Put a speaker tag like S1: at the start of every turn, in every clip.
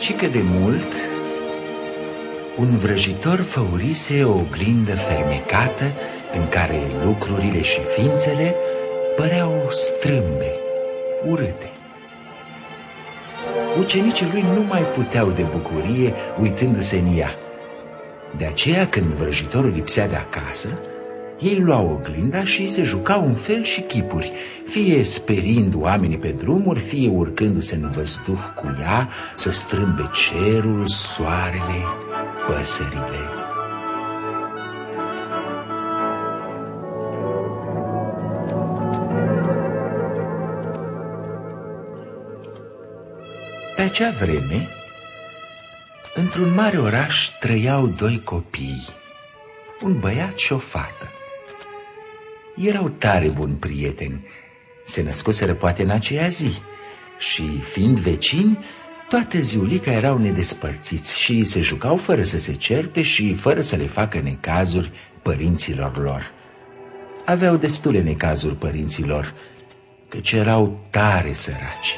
S1: Cică de mult, un vrăjitor făurise o oglindă fermecată în care lucrurile și ființele păreau strâmbe, urâte. Ucenicii lui nu mai puteau de bucurie uitându-se în ea. De aceea, când vrăjitorul lipsea de acasă, ei luau oglinda și se jucau în fel și chipuri, fie sperind oamenii pe drumuri, fie urcându-se în văzduh cu ea să strâmbe cerul, soarele, păsările. Pe acea vreme, într-un mare oraș trăiau doi copii, un băiat și o fată. Erau tare buni prieteni, se născuseră poate în aceea zi și, fiind vecini, toată ziulica erau nedespărțiți și se jucau fără să se certe și fără să le facă necazuri părinților lor. Aveau destule necazuri părinților, căci erau tare săraci.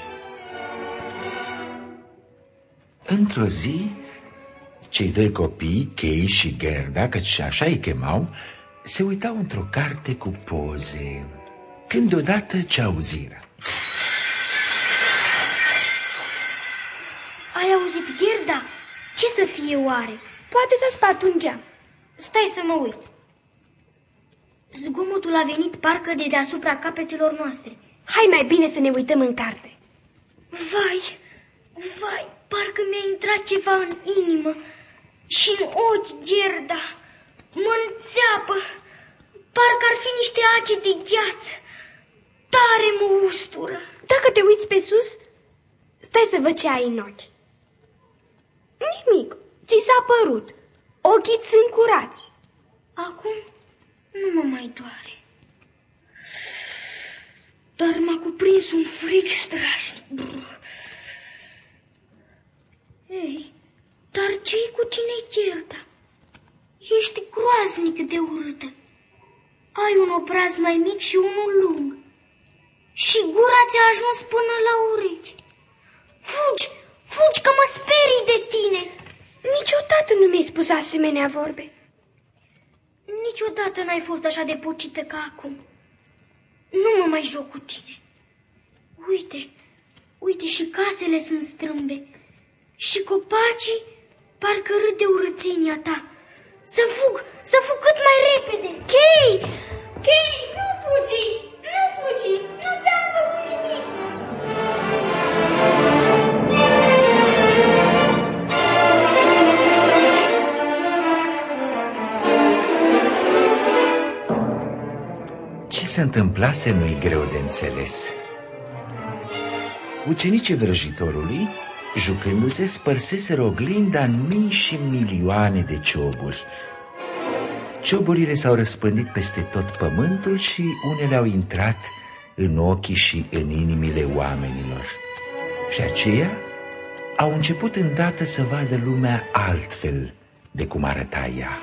S1: Într-o zi, cei doi copii, Kay și Gerda, căci așa îi chemau, se uitau într-o carte cu poze, când deodată ce auziră.
S2: Ai auzit, Gerda? Ce să fie oare?
S3: Poate s-a spart un geam.
S2: Stai să mă uit. Zgomotul a venit parcă de deasupra capetelor noastre.
S3: Hai mai bine să ne uităm în carte.
S2: Vai, vai, parcă mi-a intrat ceva în inimă și în ochi, Gerda. Mă înțeapă, parcă ar fi niște ace de gheață. Tare mă ustură.
S3: Dacă te uiți pe sus, stai să văd ce ai în ochi. Nimic, ți s-a părut. Ochii sunt curați.
S2: Acum nu mă mai doare. Dar m-a cuprins un frig strașnic. Ei, dar ce-i cu tine, Gerda? Ești groaznic de urâtă. Ai un obraz mai mic și unul lung. Și gura ți-a ajuns până la urechi. Fugi, fugi că mă sperii de tine.
S3: Niciodată nu mi-ai spus asemenea vorbe.
S2: Niciodată n-ai fost așa de pocită ca acum. Nu mă mai joc cu tine. Uite, uite și casele sunt strâmbe. Și copacii parcă râd de urățenia ta. Să fug cât mai repede.
S3: Kay! Kay, nu fugi! Nu fugi! Nu te-am făcut nimic!
S1: Ce se întâmplase nu-i greu de înțeles. Ucenicii vrăjitorului, jucându-se, spărseseră oglinda în mii și milioane de cioburi. Cioburile s-au răspândit peste tot pământul și unele au intrat în ochii și în inimile oamenilor. Și aceia au început îndată să vadă lumea altfel de cum arăta ea.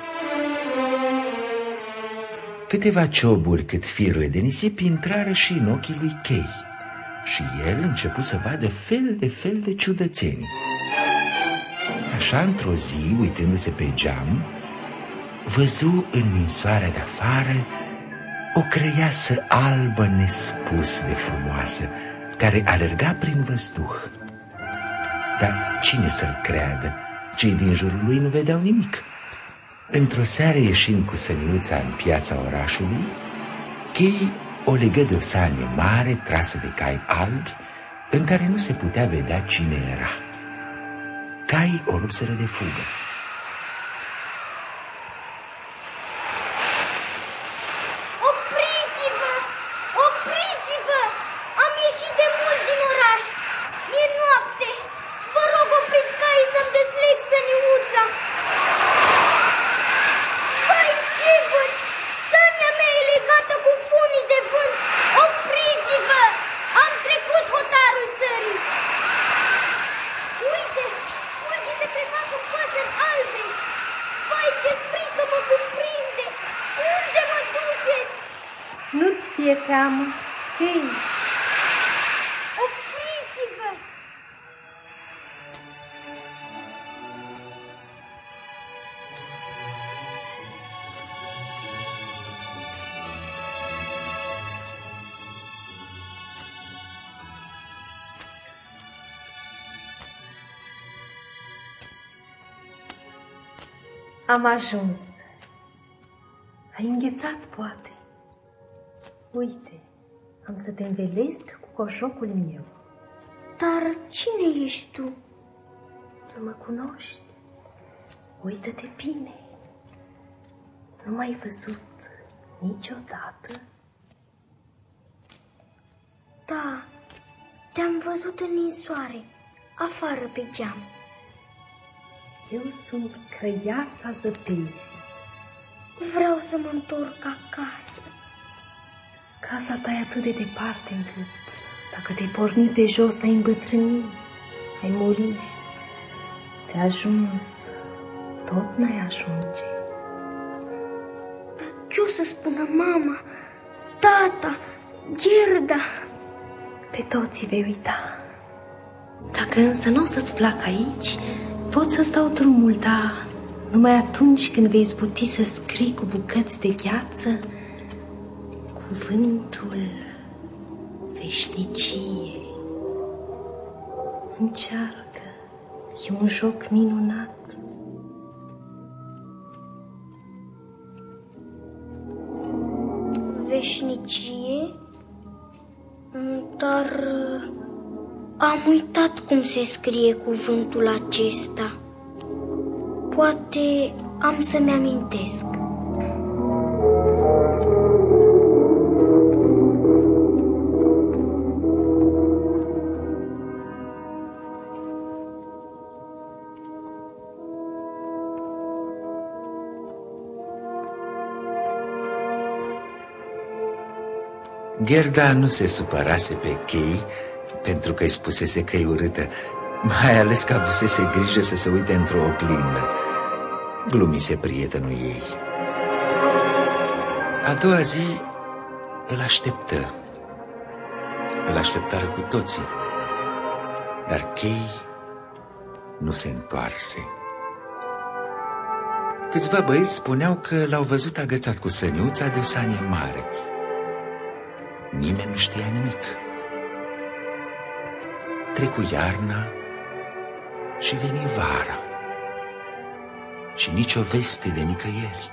S1: Câteva cioburi cât firele de nisip intrară și în ochii lui Kay și el început să vadă fel de ciudățenii. Așa, într-o zi, uitându-se pe geam, văzu în ninsoarea de afară o crăiasă albă nespus de frumoasă, care alerga prin văzduh. Dar cine să-l creadă? Cei din jurul lui nu vedeau nimic. Într-o seară, ieșind cu săniuța în piața orașului, Kay o legă de o sanie mare trasă de cai albi, în care nu se putea vedea cine era. Caii o rupseră de fugă.
S2: Opriți-vă! Opriți-vă! Am ieșit de mult din oraș. E noapte. Vă rog, opriți caii să-mi desleg săniuța. Vai, ce văd? Sania mea e legată cu funii de vânt. Opriți-vă! Am trecut hotarul țării. Uite, urchii se prefac în păsări albe. Vai, ce frică mă cuprinde. Unde mă duceți?
S3: Nu-ți fie teamă, Kay.
S2: Opriți-vă!
S4: Am ajuns. Ai înghețat, poate. Uite, am să te învelesc cu coșocul meu.
S2: Dar cine ești tu?
S4: Nu mă cunoști? Uită-te bine. Nu m-ai văzut niciodată?
S2: Da, te-am văzut în ninsoare, afară pe geam.
S4: Eu sunt Crăiasa Zăpezii.
S2: Vreau să mă întorc acasă.
S4: Casa ta e atât de departe încât, dacă te-ai porni pe jos, ai îmbătrâni, ai muri. Te ajuns, tot n-ai ajunge.
S2: Dar ce o să spună mama, tata, Gerda?
S4: Pe toți vei uita. Dacă însă nu o să-ți placă aici, pot să-ți dau drumul, dar numai atunci când vei izbuti să scrii cu bucăți de gheață cuvântul veșnicie. Încearcă, e un joc minunat.
S2: Veșnicie? Dar am uitat cum se scrie cuvântul acesta. Poate am să-mi amintesc.
S1: Gerda nu se supărase pe Kay pentru că îi spusese că e urâtă, mai ales că avusese grijă să se uite într-o oglindă. Glumise prietenul ei. A doua zi îl așteptă. Îl așteptară cu toții. Dar Kay nu se întoarse. Câțiva băieți spuneau că l-au văzut agățat cu săniuța de o sanie mare. Nimeni nu știa nimic. Trecu iarna și veni vara și nicio veste de nicăieri.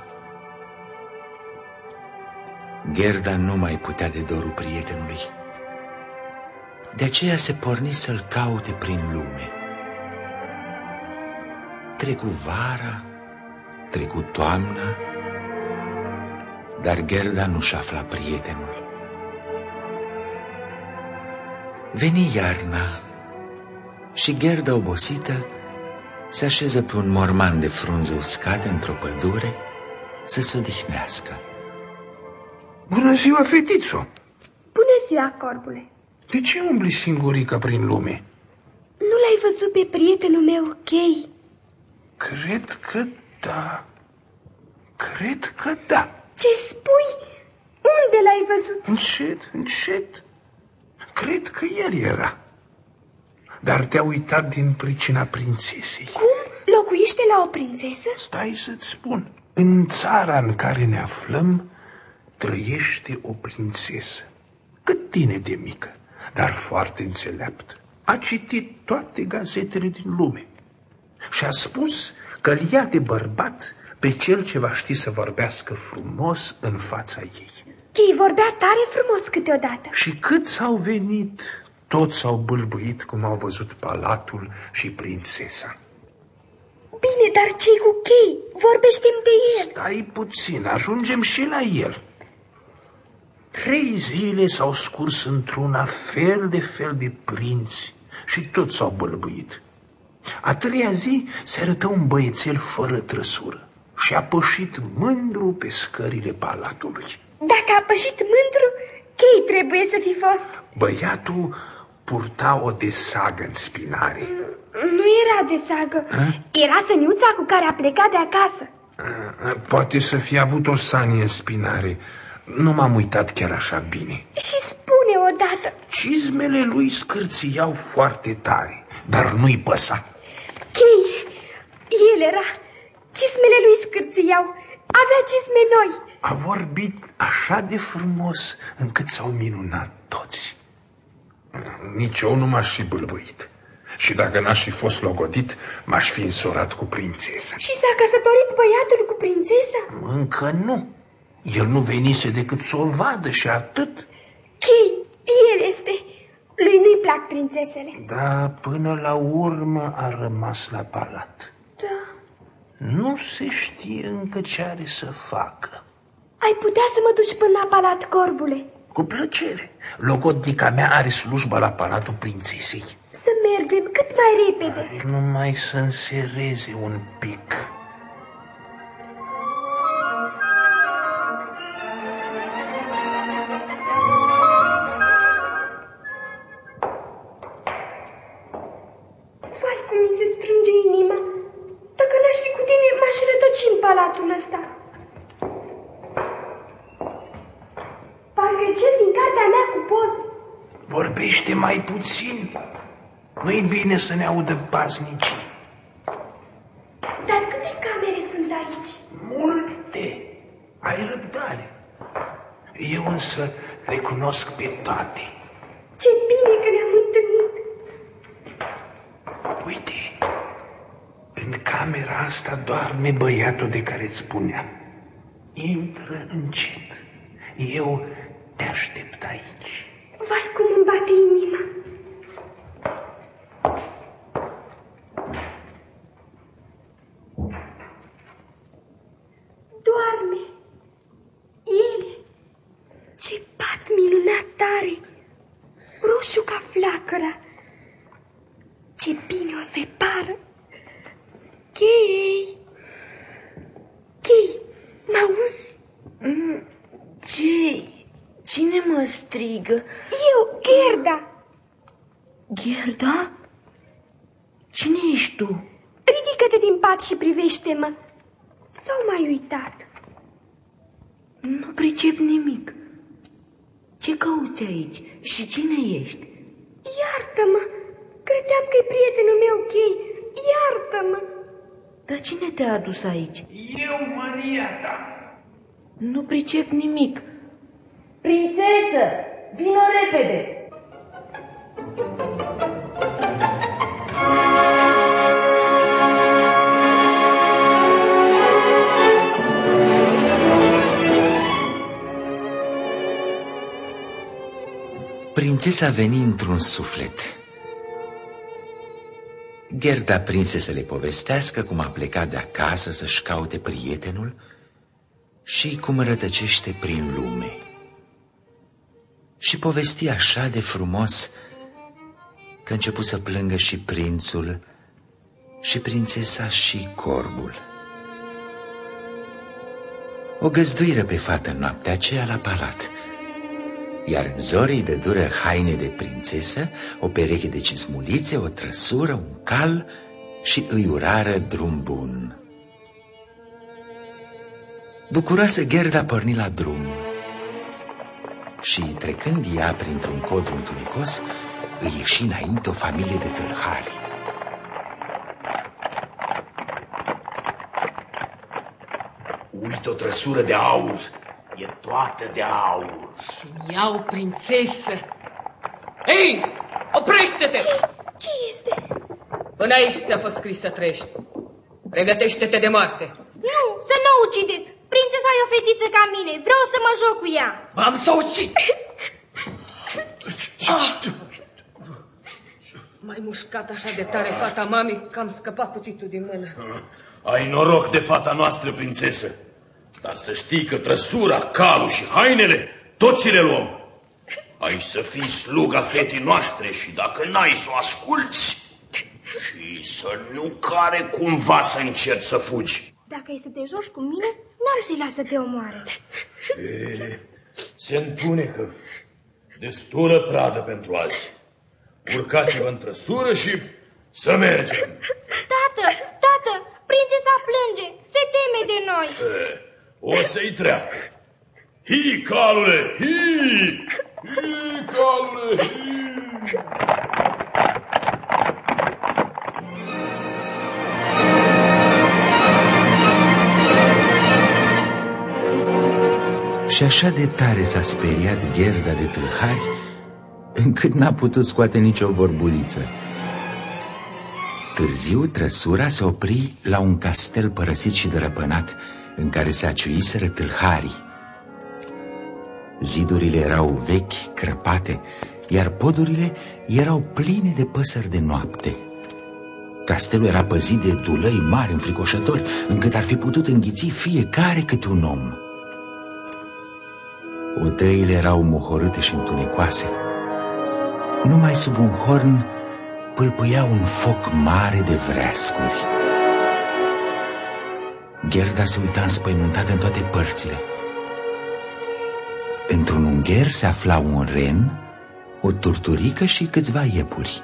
S1: Gerda nu mai putea de dorul prietenului. De aceea se porni să-l caute prin lume. Trecu vara, trecu toamna, dar Gerda nu-și afla prietenul. Veni iarna și Gerda, obosită, se așeză pe un morman de frunze uscate într-o pădure să se odihnească.
S5: Bună ziua, fetițo!
S3: Bună ziua, corbule!
S5: De ce umbli singurică prin lume?
S3: Nu l-ai văzut pe prietenul meu, Kay?
S5: Cred că da. Cred că da.
S3: Ce spui? Unde l-ai văzut?
S5: Încet, încet. Cred că el era. Dar te-a uitat din pricina prințesei.
S3: Cum? Locuiește la o prințesă?
S5: Stai să-ți spun. În țara în care ne aflăm trăiește o prințesă. Cât tine de mică, dar foarte înțeleaptă. A citit toate gazetele din lume și a spus că îl ia de bărbat pe cel ce va ști să vorbească frumos în fața ei.
S3: Kay vorbea tare frumos câteodată.
S5: Și câți au venit, toți s-au bâlbâit cum au văzut palatul și prințesa.
S3: Bine, dar ce-i cu Kay? Vorbește-mi de el.
S5: Stai puțin, ajungem și la el. 3 zile s-au scurs într-una fel de prinți și toți s-au bâlbâit. A 3-a zi se arătă un băiețel fără trăsură și a pășit mândru pe scările palatului.
S3: Dacă a pășit mândru, Kay trebuie să fi fost.
S5: Băiatul purta o desagă în spinare.
S3: Nu era de sagă. Era săniuța cu care a plecat de acasă.
S5: Poate să fie avut o sanie în spinare. Nu m-am uitat chiar așa bine.
S3: Și spune odată.
S5: Cizmele lui scârțiau foarte tare, dar nu-i păsa.
S3: Kay, el era. Cizmele lui scârțiau. Avea cizme noi.
S5: A vorbit așa de frumos încât s-au minunat toți. Nici eu nu m-aș fi bâlbâit. Și dacă n-aș fi fost logodit, m-aș fi însurat cu prințesa.
S3: Și s-a căsătorit băiatul cu prințesa?
S5: Încă nu. El nu venise decât să o vadă și atât.
S3: Chei, el este. Lui nu-i plac prințesele.
S5: Da, până la urmă a rămas la palat.
S3: Da.
S5: Nu se știe încă ce are să facă.
S3: Ai putea să mă duci până la palat, corbule?
S5: Cu plăcere. Logodnica mea are slujbă la palatul prințesei.
S3: Să mergem cât mai repede.
S5: Numai să însereze un pic.
S3: Vai, cum mi se strânge inima. Dacă n-aș fi cu tine, m-aș rătăci în palatul ăsta. Parcă cel din cartea mea cu poze.
S5: Vorbește mai puțin. Nu-i bine să ne audă paznicii.
S3: Dar câte camere sunt aici?
S5: Multe. Ai răbdare. Eu însă le cunosc pe toate.
S3: Ce bine că ne-am întâlnit.
S5: Uite, în camera asta doarme băiatul de care îți spuneam. Intră încet. Eu te aștept aici.
S3: Vai, cum îmi bate inima. Doarme. El. Ce pat minunat tare. Roșu ca flacăra. Ce bine o separă. Chei. Chei, m-auzi?
S6: Ce? Cine mă strigă?
S3: Eu, Gerda.
S6: Gerda? Cine ești tu?
S3: Ridică-te din pat și privește-mă. S-au mai uitat?
S6: Nu pricep nimic. Ce cauți aici? Și cine ești?
S3: Iartă-mă. Credeam că e prietenul meu, Chei. Iartă-mă.
S6: Dar cine te-a adus aici?
S5: Eu, Maria ta.
S6: Nu pricep nimic. Prințesă, vină repede!
S1: Prințesa veni într-un suflet. Gerda prinse să le povestească cum a plecat de acasă să-și caute prietenul și cum rătăcește prin lume. Și povesti așa de frumos că început să plângă și prințul, și prințesa, și corbul. O găzduiră pe fată noaptea aceea la palat, iar în zorii dădură haine de prințesă, o pereche de cismulițe, o trăsură, un cal și îi urară drum bun. Bucuroasă, Gerda porni la drum și, trecând ea printr-un codru întunecos, îi ieși înainte o familie de tâlhari.
S7: Uite o trăsură de aur, e toată de aur.
S8: Și-mi iau prințesă. Ei, oprește-te!
S3: Ce este?
S8: Până aici ți-a fost scris să trăiești. Pregătește-te de moarte.
S3: Nu, să nu o ucideți. Prințesa e o fetiță ca mine. Vreau să mă joc cu ea.
S8: V-am să ucid! M-ai mușcat așa de tare, fata mami, că am scăpat cuțitul din mână.
S7: Ai noroc de fata noastră, prințesă. Dar să știi că trăsura, calul și hainele, toți le luăm. Ai să fii sluga fetii noastre și dacă n-ai să o asculți și să nu care cumva să încerci să fugi.
S3: Dacă e să te joci cu mine, n-am să-i las să te omoare.
S7: Se întunecă. Destulă pradă pentru azi. Urcați-vă în trăsură și să mergem.
S3: Tată, prințesa plânge. Se teme de noi.
S7: O să-i treacă. Hi, calule, hi! Hi, calule, hi!
S1: Și așa de tare s-a speriat Gerda de tâlhari, încât n-a putut scoate nicio vorbuliță. târziu, trăsura se opri la un castel părăsit și dărăpânat, în care se aciuiseră tâlharii. Zidurile erau vechi, crăpate, iar podurile erau pline de păsări de noapte. Castelul era păzit de dulăi mari înfricoșători, încât ar fi putut înghiți fiecare câte un om. Odăile erau mohorâte și întunecoase. Numai sub un horn pâlpâia un foc mare de vreascuri. Gerda se uita înspăimântată în toate părțile. Într-un ungher se afla un ren, o turturică și câțiva iepuri.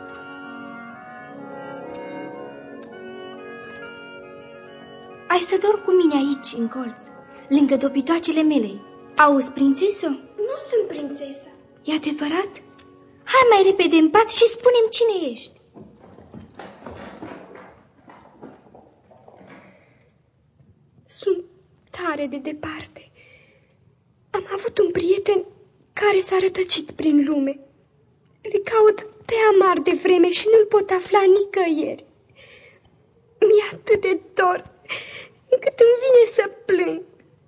S3: Ai să dormi cu mine aici, în colț, lângă dopitoacele mele. Auzi, prințesă?
S2: Nu sunt prințesă.
S3: E adevărat? Hai mai repede în pat și spune-mi cine ești.
S2: Sunt tare de departe. Am avut un prieten care s-a rătăcit prin lume. Le caut de amar de vreme și nu-l pot afla nicăieri. Mi-e atât de dor încât îmi vine să plâng.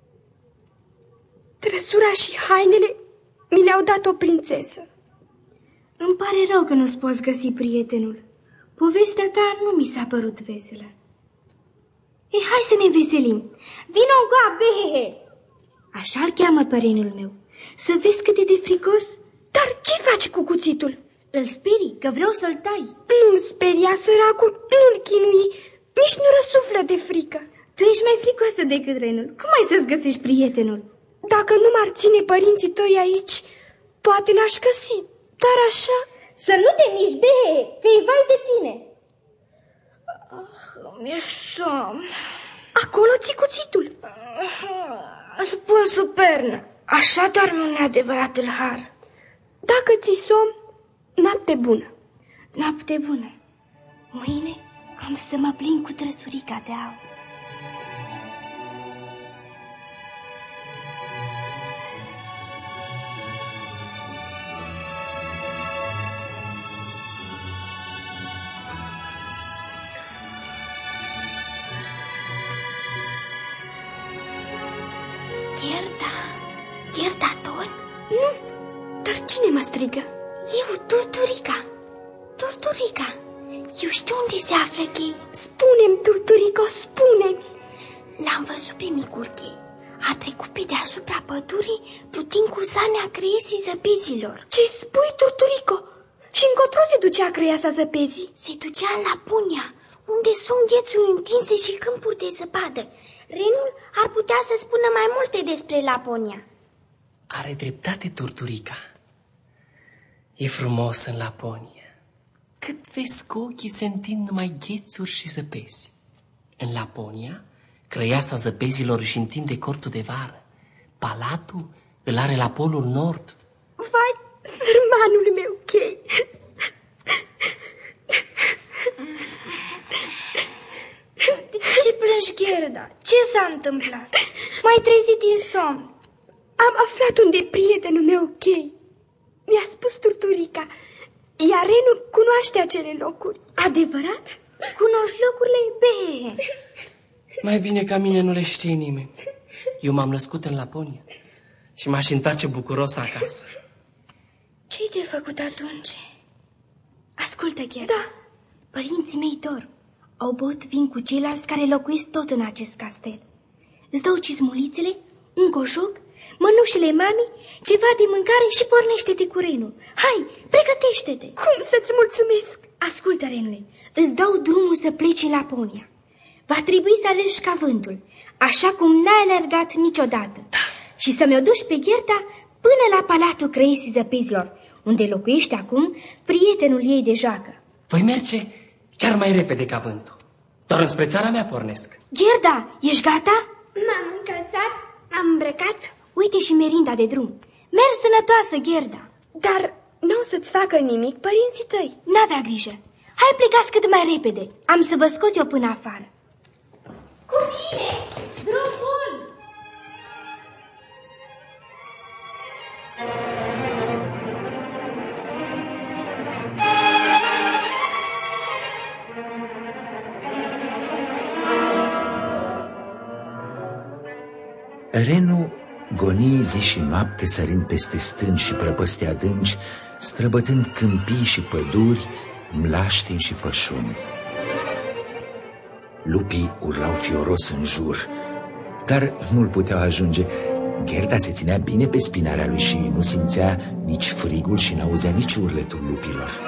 S2: Trăsura și hainele mi le-au dat o prințesă.
S3: Îmi pare rău că nu-ți poți găsi prietenul. Povestea ta nu mi s-a părut veselă. Ei, hai să ne veselim. Vino încoa, behehe! Așa-l cheamă părinul meu. Să vezi cât e de fricos.
S2: Dar ce faci cu cuțitul?
S3: Îl sperii, că vreau să-l tai.
S2: Nu-l speria, săracul, nu-l chinui, nici nu răsuflă de frică.
S3: Tu ești mai fricoasă decât renul. Cum ai să-ți găsești prietenul?
S2: Dacă nu m-ar ține părinții tăi aici, poate l-aș găsi, dar așa...
S3: Să nu te miști, behe, că-i vai de tine. Mi-e somn.
S2: Acolo ți cuțitul.
S3: Îl pun sub pernă. Așa doarme un neadevărat tâlhar.
S2: Dacă ți somn, noapte bună.
S3: Noapte bună. Mâine am să mă plin cu trăsurica de aur.
S2: Gerda tot? Nu, dar cine mă strigă?
S3: Eu, Turturica. Turturica, eu știu unde se află Chei.
S2: Spune-mi, Turturico, spune-mi.
S3: L-am văzut pe micul Chei. A trecut pe deasupra pădurii, plutind cu zanea creiesii zăpezilor.
S2: Ce spui, Turturico? Și încotro se ducea creiasa zăpezii?
S3: Se ducea în Laponia, unde sunt ghețuri întinse și câmpuri de zăpadă. Renul ar putea să spună mai multe despre Laponia.
S9: Are dreptate Turturica. E frumos în Laponia. Cât vezi că ochii se întind numai ghețuri și zăpezi. În Laponia, crăiasa zăpezilor își întinde cortul de vară. Palatul îl are la polul nord.
S2: Vai, sărmanul meu, Chei!
S3: De ce plângi, Gerda? Ce s-a întâmplat? M-ai trezit din somn.
S2: Am aflat unde e prietenul meu, Chei. Mi-a spus Turturica, iar renul cunoaște acele locuri.
S3: Adevărat? Cunoști locurile? Behe.
S9: Mai bine ca mine nu le știe nimeni. Eu m-am născut în Laponia și m-aș întoarce bucuros acasă.
S3: Ce-i de făcut atunci? Ascultă, Gerda.
S2: Da.
S3: Părinții mei dor. Au băut vin cu ceilalți care locuiesc tot în acest castel. Îți dau cizmulițele, un coșoc, mănușile mami, ceva de mâncare și pornește-te cu renul. Hai, pregătește-te!
S2: Cum să-ți mulțumesc?
S3: Ascultă, renule, îți dau drumul să pleci în Laponia. Va trebui să alergi ca vântul, așa cum n-ai alergat niciodată. Și să mi-o duci pe Gerda până la Palatul Creiesii Zăpezilor, unde locuiește acum prietenul ei de joacă.
S9: Voi merge chiar mai repede ca vântul. Doar înspre țara mea pornesc.
S3: Gerda, ești gata?
S2: M-am încălțat, am îmbrăcat.
S3: Uite și merinda de drum. Mergi sănătoasă, Gerda.
S2: Dar n-au să-ți facă nimic părinții tăi.
S3: N-avea grijă. Hai, plecați cât mai repede. Am să vă scot eu până afară.
S2: Cu bine! Drum bun!
S1: Renu goni zi și noapte, sărind peste stânci și prăpăsti adânci, străbătând câmpii și păduri, mlaștini și pășuni. Lupii urlau fioros în jur, dar nu-l puteau ajunge. Gerda se ținea bine pe spinarea lui și nu simțea nici frigul și n-auzea nici urletul lupilor.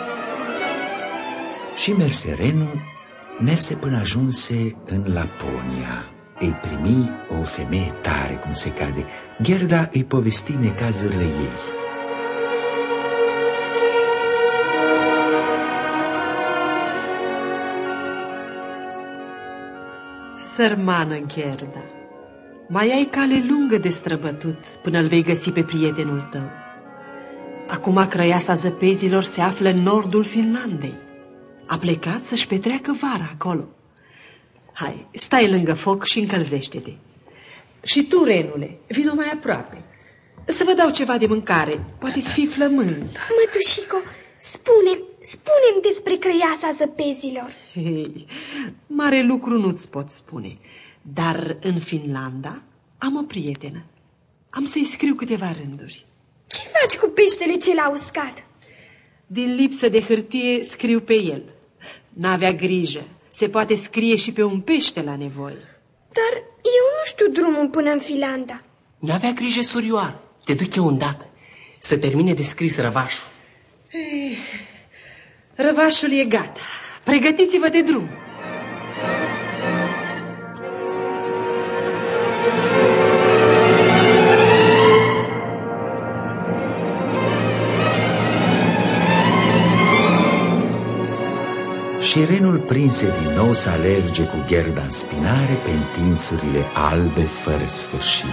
S1: Și merse Renu, merse până ajunse în Laponia. Îi primi o femeie tare, cum se cade. Gerda îi povesti necazurile ei.
S10: Sărmană Gerda, mai ai cale lungă de străbătut până îl vei găsi pe prietenul tău. Acum Crăiasa Zăpezilor se află în nordul Finlandei. A plecat să-și petreacă vara acolo. Hai, stai lângă foc și încălzește-te. Și tu, Renule, vino mai aproape. Să vă dau ceva de mâncare, poate-ți fi flământ.
S3: Mătușico, spune-mi despre Crăiasa Zăpezilor.
S10: Hei, mare lucru nu-ți pot spune, dar în Finlanda am o prietenă. Am să-i scriu câteva rânduri.
S3: Ce faci cu peștele ce l-a uscat?
S10: Din lipsă de hârtie scriu pe el. N-avea grijă, se poate scrie și pe un pește la nevoie.
S3: Dar eu nu știu drumul până în Finlanda.
S9: N-avea grijă, surioară, te duc eu îndată, să termine de scris răvașul.
S10: Răvașul e gata, pregătiți-vă de drum.
S1: Și Renul prinse din nou să alerge cu Gerda în spinare pe întinsurile albe fără sfârșit.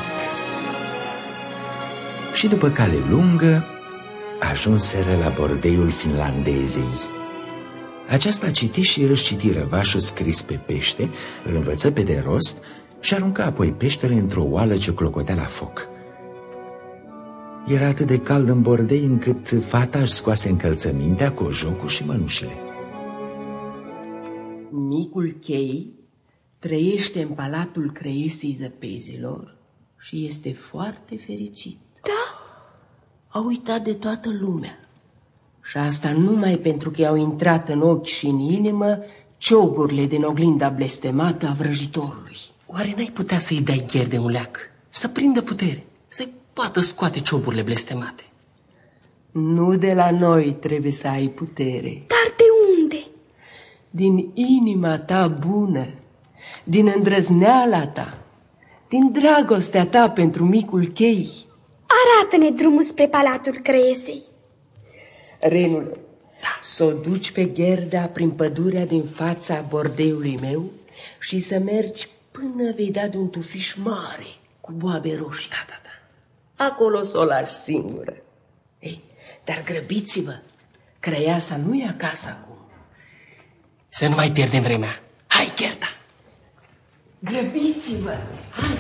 S1: Și după cale lungă ajunseră la bordeiul finlandezei. Aceasta citi și răsciti răvașul scris pe pește, îl învăță pe de rost și arunca apoi peștele într-o oală ce clocotea la foc. Era atât de cald în bordei încât fata își scoase încălțămintea, cojocul și mănușile.
S11: Micul Chei trăiește în palatul Crăiesei Zăpezilor și este foarte fericit.
S3: Da?
S11: A uitat de toată lumea. Și asta numai pentru că i-au intrat în ochi și în inimă cioburile din oglinda blestemată a vrăjitorului.
S9: Oare n-ai putea să-i dai Gerde un leac, să prindă putere, să-i poată scoate cioburile blestemate?
S11: Nu de la noi trebuie să ai putere.
S3: Dar de unde?
S11: Din inima ta bună, din îndrăzneala ta, din dragostea ta pentru micul Chei.
S3: Arată-ne drumul spre palatul Crăiesei.
S11: Renule, să o duci pe Gerda prin pădurea din fața bordeiului meu și să mergi până vei da de un tufiș mare cu boabe roșii. Da. Acolo să o lași singură. Ei, dar grăbiți-vă, Crăiasa nu e acasă acum.
S9: Să nu mai pierdem vremea. Hai, Gerda!
S11: Grăbiți-vă! Hai!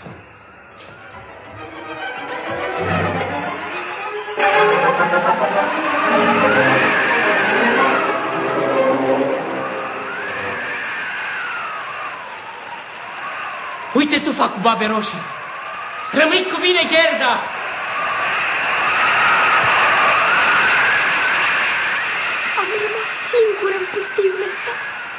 S9: Uite tufa cu boabe roșii! Rămâi cu mine, Gerda!
S3: Am rămas singură în pustiul ăsta.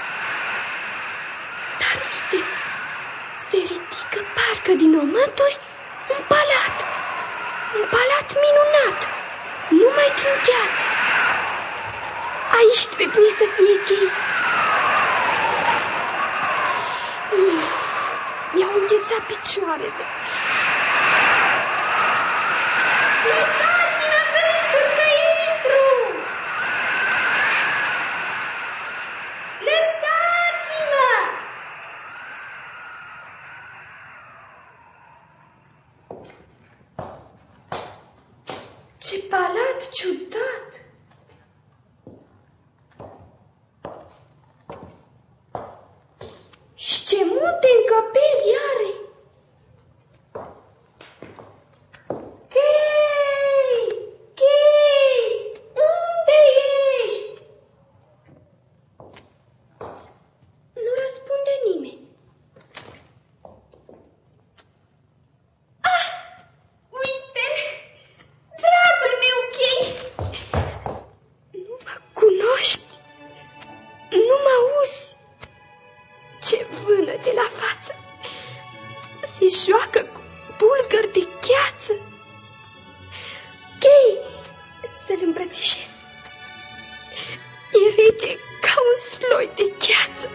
S3: Dar uite, se ridică parcă din omături un palat. Un palat minunat, numai din gheață. Aici trebuie să fie Chei. Mi-au înghețat picioarele. Lăsați-mă vântul să intru! Lăsați-mă! Ce palat ciudat! Și ce multe încăperi are! Chei! Chei! Unde ești? Nu răspunde nimeni. se joacă cu bulgări de gheață. Chei, să-l îmbrățișez. E rece ca un sloi de gheață.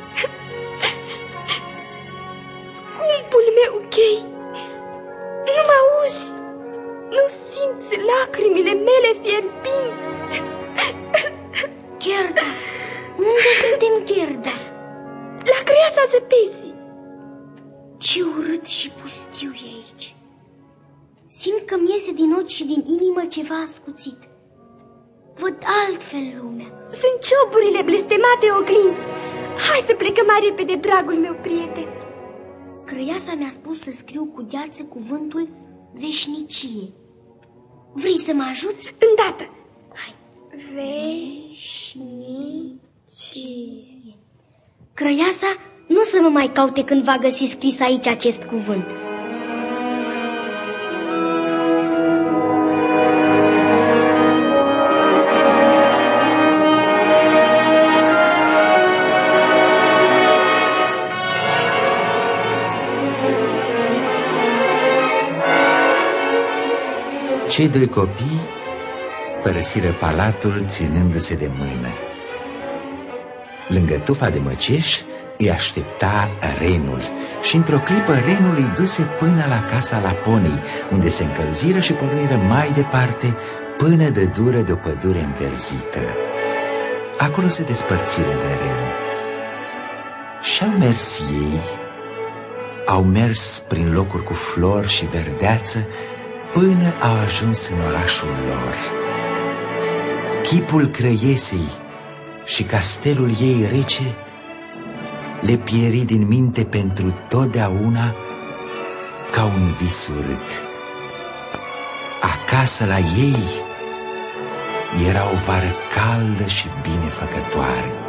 S3: Scumpul meu, Chei, nu mă auzi, nu simți lacrimile mele fierbinți.
S2: Gerda, unde suntem, Gerda?
S3: La creasa zăpezii.
S2: Ce urât și pustiu e aici. Simt că-mi iese din ochi și din inimă ceva ascuțit. Văd altfel lumea.
S3: Sunt cioburile blestemate oglinzi. Hai să plecăm mai repede, dragul meu prieten.
S2: Crăiasa mi-a spus să scriu cu gheață cuvântul veșnicie. Vrei să mă ajuți?
S3: Îndată.
S2: Hai.
S3: Veșnicie.
S2: Crăiasa nu să mă mai caute când va găsi scris aici acest cuvânt.
S1: Cei doi copii părăsiră palatul ținându-se de mână. Lângă tufa de măceș îi aștepta renul și într-o clipă renul îi duse până la casa Laponii, unde se încălziră și porniră mai departe până de dură de o pădure înverzită. Acolo se despărțiră de ren. Și-au mers ei, au mers prin locuri cu flori și verdeață până au ajuns în orașul lor. Chipul crăiesei și castelul ei rece le pieri din minte pentru totdeauna ca un vis urât. Acasă la ei era o vară caldă și binefăcătoare.